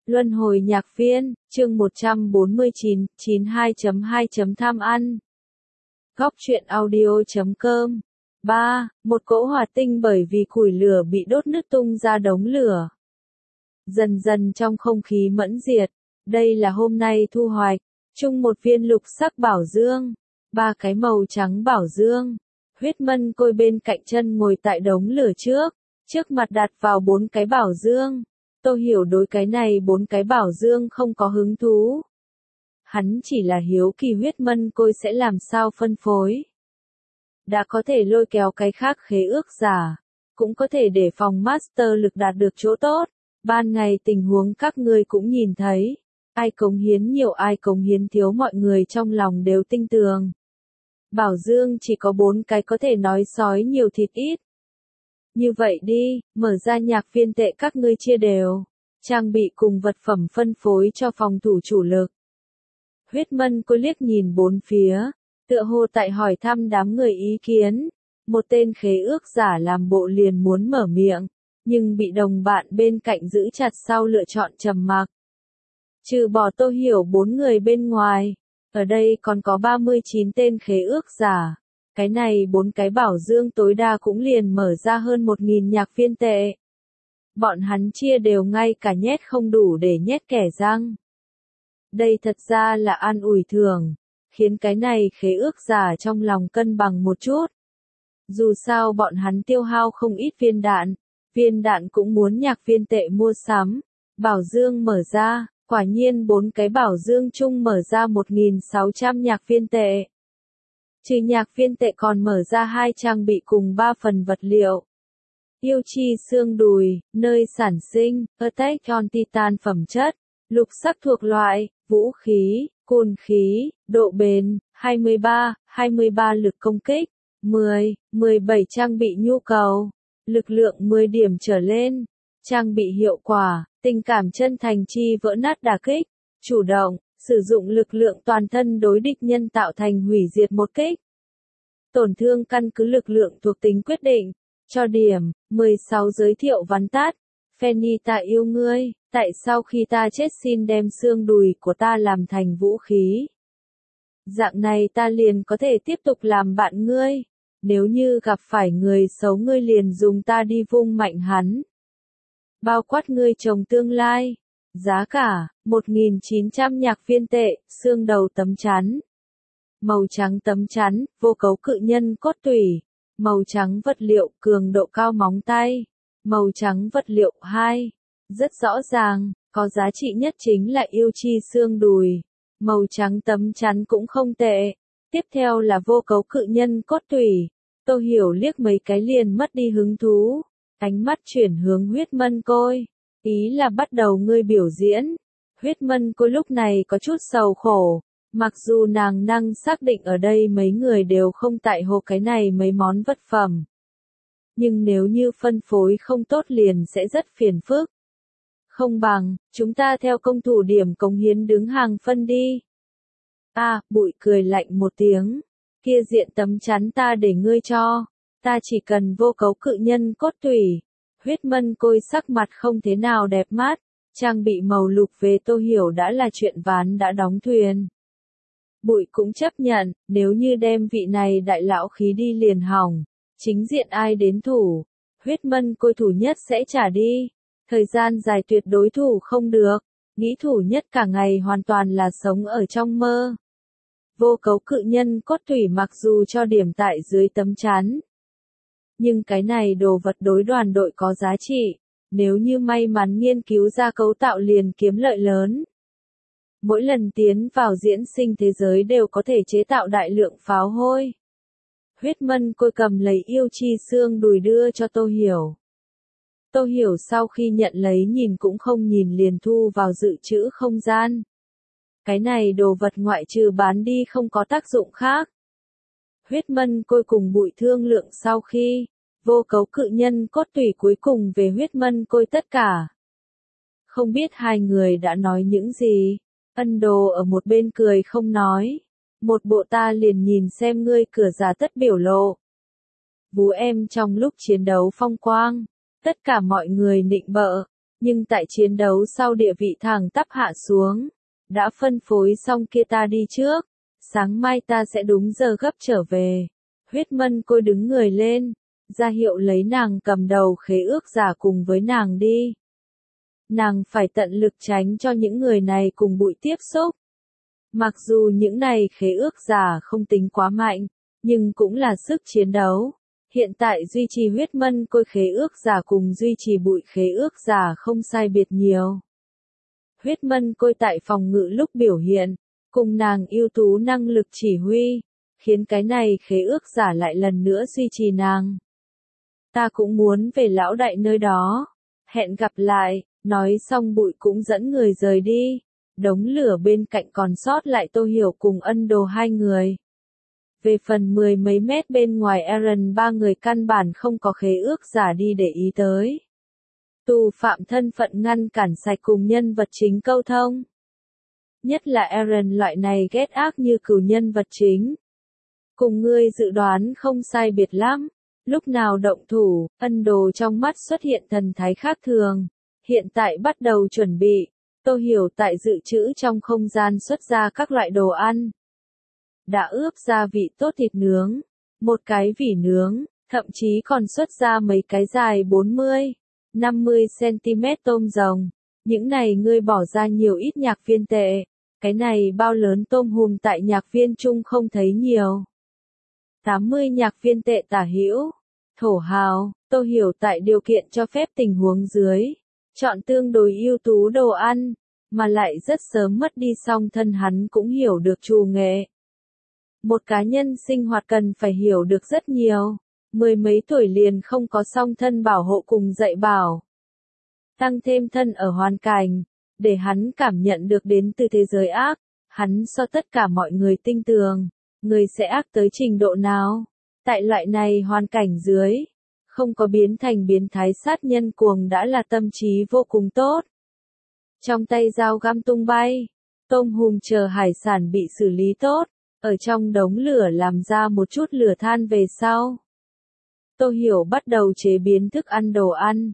Luân hồi nhạc viên, chương 149, 92.2. Tham ăn. Góc truyện audio.com. 3. Một cỗ hỏa tinh bởi vì củi lửa bị đốt nứt tung ra đống lửa. Dần dần trong không khí mẫn diệt. Đây là hôm nay thu hoạch. Chung một viên lục sắc bảo dương. 3 cái màu trắng bảo dương. Huyết mân côi bên cạnh chân ngồi tại đống lửa trước. Trước mặt đặt vào 4 cái bảo dương. Tôi hiểu đối cái này 4 cái bảo dương không có hứng thú. Hắn chỉ là hiếu kỳ huyết mân côi sẽ làm sao phân phối. Đã có thể lôi kéo cái khác khế ước giả. Cũng có thể để phòng master lực đạt được chỗ tốt. Ban ngày tình huống các ngươi cũng nhìn thấy. Ai cống hiến nhiều ai cống hiến thiếu mọi người trong lòng đều tinh tường. Bảo dương chỉ có 4 cái có thể nói sói nhiều thịt ít. Như vậy đi, mở ra nhạc viên tệ các ngươi chia đều. Trang bị cùng vật phẩm phân phối cho phòng thủ chủ lực. Huyết mân cô liếc nhìn 4 phía. Tựa hồ tại hỏi thăm đám người ý kiến. Một tên khế ước giả làm bộ liền muốn mở miệng. Nhưng bị đồng bạn bên cạnh giữ chặt sau lựa chọn trầm mặc. Trừ bỏ Tô Hiểu 4 người bên ngoài. Ở đây còn có 39 tên khế ước giả. Cái này 4 cái bảo dương tối đa cũng liền mở ra hơn 1.000 nhạc viên tệ. Bọn hắn chia đều ngay cả nhét không đủ để nhét kẻ răng. Đây thật ra là an ủi thường, khiến cái này khế ước giả trong lòng cân bằng một chút. Dù sao bọn hắn tiêu hao không ít viên đạn cũng muốn nhạc viên tệ mua sắm. Bảo dương mở ra, quả nhiên 4 cái bảo dương chung mở ra 1.600 nhạc viên tệ. Trừ nhạc viên tệ còn mở ra 2 trang bị cùng 3 phần vật liệu. Yêu chi xương đùi, nơi sản sinh, Attack on Titan phẩm chất, lục sắc thuộc loại, vũ khí, côn khí, độ bền, 23 lực công kích, 17 trang bị nhu cầu, lực lượng 10 điểm trở lên, trang bị hiệu quả, tình cảm chân thành chi vỡ nát đả kích, chủ động, sử dụng lực lượng toàn thân đối địch nhân tạo thành hủy diệt một kích. Tổn thương căn cứ lực lượng thuộc tính quyết định. Cho điểm, 16 giới thiệu vắn tắt. Fanny ta yêu ngươi, tại sao khi ta chết xin đem xương đùi của ta làm thành vũ khí. Dạng này ta liền có thể tiếp tục làm bạn ngươi. Nếu như gặp phải người xấu ngươi liền dùng ta đi vung mạnh hắn. Bao quát ngươi chồng tương lai. Giá cả, 1.900 nhạc viên tệ, xương đầu tấm chắn. Màu trắng tấm chắn, vô cấu cự nhân cốt tủy. Màu trắng vật liệu, cường độ cao móng tay. Màu trắng vật liệu 2. Rất rõ ràng, có giá trị nhất chính là yêu chi xương đùi. Màu trắng tấm chắn cũng không tệ. Tiếp theo là vô cấu cự nhân cốt tủy. Tô Hiểu liếc mấy cái liền mất đi hứng thú. Ánh mắt chuyển hướng huyết mân côi. Ý là bắt đầu ngươi biểu diễn. Huyết mân côi lúc này có chút sầu khổ. Mặc dù nàng năng xác định ở đây mấy người đều không tại hồ cái này mấy món vật phẩm. Nhưng nếu như phân phối không tốt liền sẽ rất phiền phức. Không bằng, chúng ta theo công thủ điểm cống hiến đứng hàng phân đi. Bụi cười lạnh một tiếng. Kia diện tấm chắn ta để ngươi cho. Ta chỉ cần vô cấu cự nhân cốt tủy. Huyết mân côi sắc mặt không thế nào đẹp mắt. Trang bị màu lục về Tô Hiểu đã là chuyện ván đã đóng thuyền. Bụi cũng chấp nhận, nếu như đem vị này đại lão khí đi liền hỏng, chính diện ai đến thủ, huyết mân côi thủ nhất sẽ trả đi, thời gian dài tuyệt đối thủ không được, nghĩ thủ nhất cả ngày hoàn toàn là sống ở trong mơ. Vô cấu cự nhân cốt tủy mặc dù cho điểm tại dưới tấm chắn, nhưng cái này đồ vật đối đoàn đội có giá trị, nếu như may mắn nghiên cứu ra cấu tạo liền kiếm lợi lớn. Mỗi lần tiến vào diễn sinh thế giới đều có thể chế tạo đại lượng pháo hôi. Huyết mân côi cầm lấy yêu chi xương đùi đưa cho Tô Hiểu. Tô Hiểu sau khi nhận lấy nhìn cũng không nhìn liền thu vào dự trữ không gian. Cái này đồ vật ngoại trừ bán đi không có tác dụng khác. Huyết mân côi cùng bụi thương lượng sau khi, vô cấu cự nhân cốt tủy cuối cùng về huyết mân côi tất cả. Không biết hai người đã nói những gì. Ân Đồ ở một bên cười không nói. Một bộ ta liền nhìn xem ngươi cửa giả tất biểu lộ. Vú em trong lúc chiến đấu phong quang. Tất cả mọi người nịnh bợ. nhưng tại chiến đấu sau địa vị thẳng tắp hạ xuống. Đã phân phối xong kia ta đi trước, sáng mai ta sẽ đúng giờ gấp trở về. Huyết Mân Côi đứng người lên, ra hiệu lấy nàng cầm đầu khế ước giả cùng với nàng đi. Nàng phải tận lực tránh cho những người này cùng bụi tiếp xúc. Mặc dù những này khế ước giả không tính quá mạnh, nhưng cũng là sức chiến đấu. Hiện tại duy trì Huyết Mân Côi khế ước giả cùng duy trì bụi khế ước giả không sai biệt nhiều. Huyết Mân Côi tại phòng ngự lúc biểu hiện, cùng nàng ưu tú năng lực chỉ huy, khiến cái này khế ước giả lại lần nữa duy trì nàng. Ta cũng muốn về lão đại nơi đó. Hẹn gặp lại, nói xong bụi cũng dẫn người rời đi. Đống lửa bên cạnh còn sót lại Tô Hiểu cùng Ân Đồ hai người. Về phần 10 mấy mét bên ngoài Aaron ba người căn bản không có khế ước giả đi để ý tới. Tù phạm thân phận ngăn cản sạch cùng nhân vật chính câu thông. Nhất là Aaron loại này ghét ác như cừu nhân vật chính. Cùng ngươi dự đoán không sai biệt lắm. Lúc nào động thủ, Ân Đồ trong mắt xuất hiện thần thái khác thường. Hiện tại bắt đầu chuẩn bị. Tô Hiểu tại dự trữ trong không gian xuất ra các loại đồ ăn. Đã ướp gia vị tốt thịt nướng, một cái vỉ nướng, thậm chí còn xuất ra mấy cái dài 40-50 cm tôm rồng. Những này ngươi bỏ ra nhiều ít nhạc viên tệ. Cái này bao lớn tôm hùm tại nhạc viên chung không thấy nhiều. 80 nhạc viên tệ tả hữu. Thổ hào, Tô Hiểu tại điều kiện cho phép tình huống dưới. Chọn tương đối ưu tú đồ ăn, mà lại rất sớm mất đi song thân hắn cũng hiểu được trù nghệ. Một cá nhân sinh hoạt cần phải hiểu được rất nhiều, 10 mấy tuổi liền không có song thân bảo hộ cùng dạy bảo. Tăng thêm thân ở hoàn cảnh, để hắn cảm nhận được đến từ thế giới ác, hắn so tất cả mọi người tinh tường, người sẽ ác tới trình độ nào. Tại loại này hoàn cảnh dưới, không có biến thành biến thái sát nhân cuồng đã là tâm trí vô cùng tốt. Trong tay dao găm tung bay, tôm hùm chờ hải sản bị xử lý tốt, ở trong đống lửa làm ra một chút lửa than về sau. Tô Hiểu bắt đầu chế biến thức ăn đồ ăn.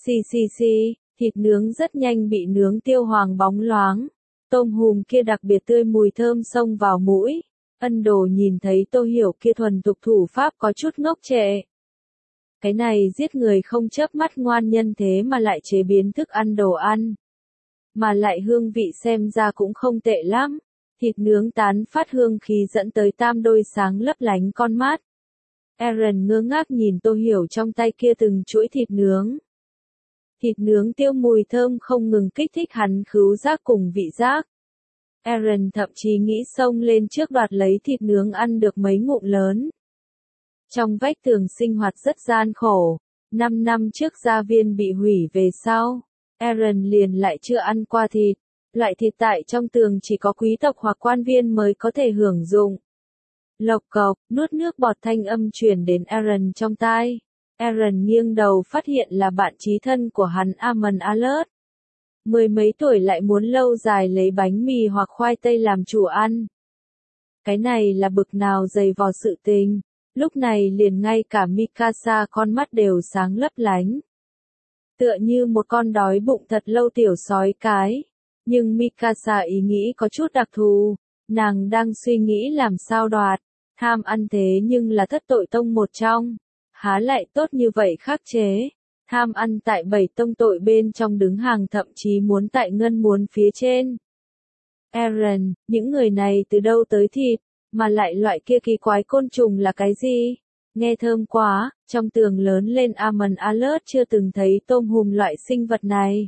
Thịt nướng rất nhanh bị nướng tiêu hoàng bóng loáng. Tôm hùm kia đặc biệt tươi mùi thơm xông vào mũi. Ân Đồ nhìn thấy Tô Hiểu kia thuần thục thủ pháp có chút ngốc trệ. Cái này giết người không chớp mắt ngoan nhân thế mà lại chế biến thức ăn đồ ăn. Mà lại hương vị xem ra cũng không tệ lắm. Thịt nướng tán phát hương khí dẫn tới tam đôi sáng lấp lánh con mắt. Aaron ngơ ngác nhìn Tô Hiểu trong tay kia từng chuỗi thịt nướng. Thịt nướng tiêu mùi thơm không ngừng kích thích hắn khứu giác cùng vị giác. Aaron thậm chí nghĩ xông lên trước đoạt lấy thịt nướng ăn được mấy ngụm lớn. Trong vách tường sinh hoạt rất gian khổ, 5 năm trước gia viên bị hủy về sau, Aaron liền lại chưa ăn qua thịt. Loại thịt tại trong tường chỉ có quý tộc hoặc quan viên mới có thể hưởng dụng. Lộc cộc, nuốt nước bọt thanh âm truyền đến Aaron trong tai. Aaron nghiêng đầu phát hiện là bạn chí thân của hắn Amon Alert. 10 mấy tuổi lại muốn lâu dài lấy bánh mì hoặc khoai tây làm chủ ăn. Cái này là bực nào dày vò sự tình. Lúc này liền ngay cả Mikasa con mắt đều sáng lấp lánh. Tựa như một con đói bụng thật lâu tiểu sói cái. Nhưng Mikasa ý nghĩ có chút đặc thù. Nàng đang suy nghĩ làm sao đoạt. Tham ăn thế nhưng là thất tội tông một trong. Há lại tốt như vậy khắc chế. Tham ăn tại 7 tông tội bên trong đứng hàng thậm chí muốn tại ngân muốn phía trên. Aaron, những người này từ đâu tới thịt, mà lại loại kia kỳ quái côn trùng là cái gì? Nghe thơm quá, trong tường lớn lên Amon Alert chưa từng thấy tôm hùm loại sinh vật này.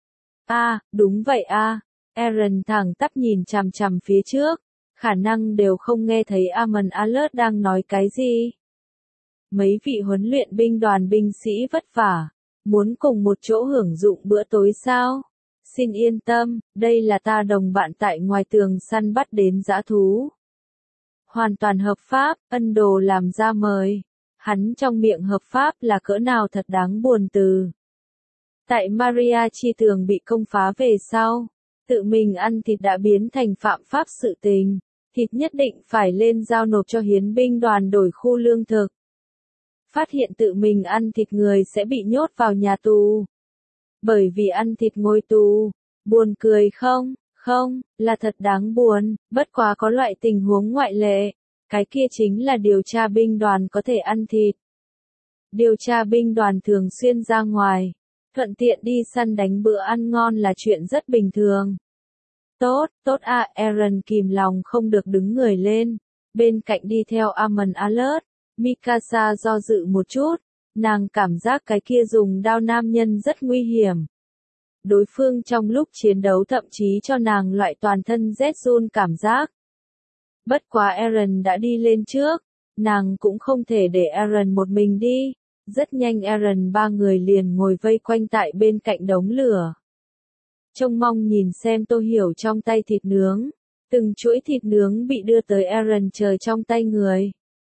Đúng vậy Aaron thẳng tắp nhìn chằm chằm phía trước, khả năng đều không nghe thấy Amon Alert đang nói cái gì. Mấy vị huấn luyện binh đoàn binh sĩ vất vả, muốn cùng một chỗ hưởng dụng bữa tối sao? Xin yên tâm, đây là ta đồng bạn tại ngoài tường săn bắt đến dã thú. Hoàn toàn hợp pháp, Ân Đồ làm ra mời. Hắn trong miệng hợp pháp là cỡ nào thật đáng buồn từ. Tại Maria chi tường bị công phá về sau, tự mình ăn thịt đã biến thành phạm pháp sự tình. Thịt nhất định phải lên giao nộp cho hiến binh đoàn đổi khu lương thực. Phát hiện tự mình ăn thịt người sẽ bị nhốt vào nhà tù. Bởi vì ăn thịt ngồi tù. Buồn cười không? Không, là thật đáng buồn, bất quá có loại tình huống ngoại lệ. Cái kia chính là điều tra binh đoàn có thể ăn thịt. Điều tra binh đoàn thường xuyên ra ngoài, thuận tiện đi săn đánh bữa ăn ngon là chuyện rất bình thường. Tốt, tốt à, Eren kìm lòng không được đứng người lên. Bên cạnh đi theo Amon Alert, Mikasa do dự một chút, nàng cảm giác cái kia dùng đao nam nhân rất nguy hiểm. Đối phương trong lúc chiến đấu thậm chí cho nàng loại toàn thân rét run cảm giác. Bất quá Eren đã đi lên trước, nàng cũng không thể để Eren một mình đi. Rất nhanh Eren ba người liền ngồi vây quanh tại bên cạnh đống lửa. Trông mong nhìn xem Tô Hiểu trong tay thịt nướng. Từng chuỗi thịt nướng bị đưa tới Eren chờ trong tay người.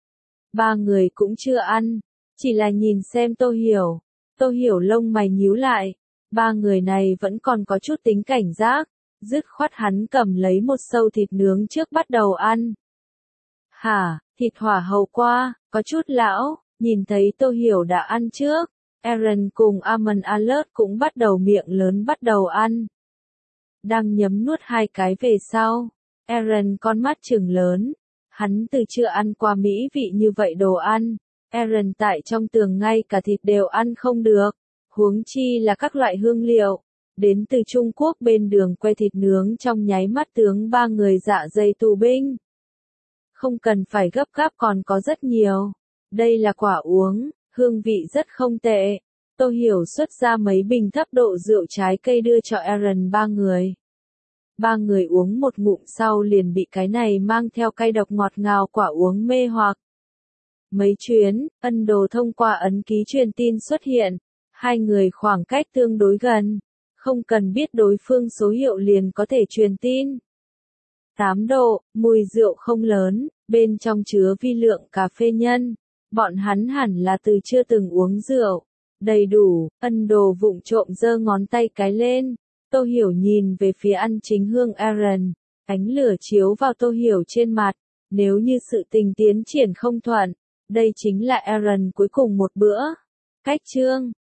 Ba người cũng chưa ăn, chỉ là nhìn xem Tô Hiểu. Tô Hiểu lông mày nhíu lại. Ba người này vẫn còn có chút tính cảnh giác. Dứt khoát hắn cầm lấy một sâu thịt nướng trước bắt đầu ăn. Hả, thịt hỏa hầu qua, có chút lão, nhìn thấy Tô Hiểu đã ăn trước. Eren cùng Amon Alert cũng bắt đầu miệng lớn bắt đầu ăn. Đang nhấm nuốt hai cái về sau. Eren con mắt trừng lớn. Hắn từ chưa ăn qua mỹ vị như vậy đồ ăn. Eren tại trong tường ngay cả thịt đều ăn không được. Huống chi là các loại hương liệu. Đến từ Trung Quốc bên đường que thịt nướng trong nháy mắt tướng ba người dạ dày tù binh. Không cần phải gấp gáp còn có rất nhiều. Đây là quả uống, hương vị rất không tệ. Tô Hiểu xuất ra mấy bình thấp độ rượu trái cây đưa cho Eren ba người. Ba người uống một ngụm sau liền bị cái này mang theo cay độc ngọt ngào quả uống mê hoặc. Mấy chuyến, Ân Đồ thông qua ấn ký truyền tin xuất hiện. Hai người khoảng cách tương đối gần. Không cần biết đối phương số hiệu liền có thể truyền tin. 8 độ, mùi rượu không lớn, bên trong chứa vi lượng cà phê nhân. Bọn hắn hẳn là từ chưa từng uống rượu. Đầy đủ, Ân Đồ vụng trộm giơ ngón tay cái lên. Tô Hiểu nhìn về phía ăn chính hương Eren. Ánh lửa chiếu vào Tô Hiểu trên mặt. Nếu như sự tình tiến triển không thuận, đây chính là Eren cuối cùng một bữa. Cách chương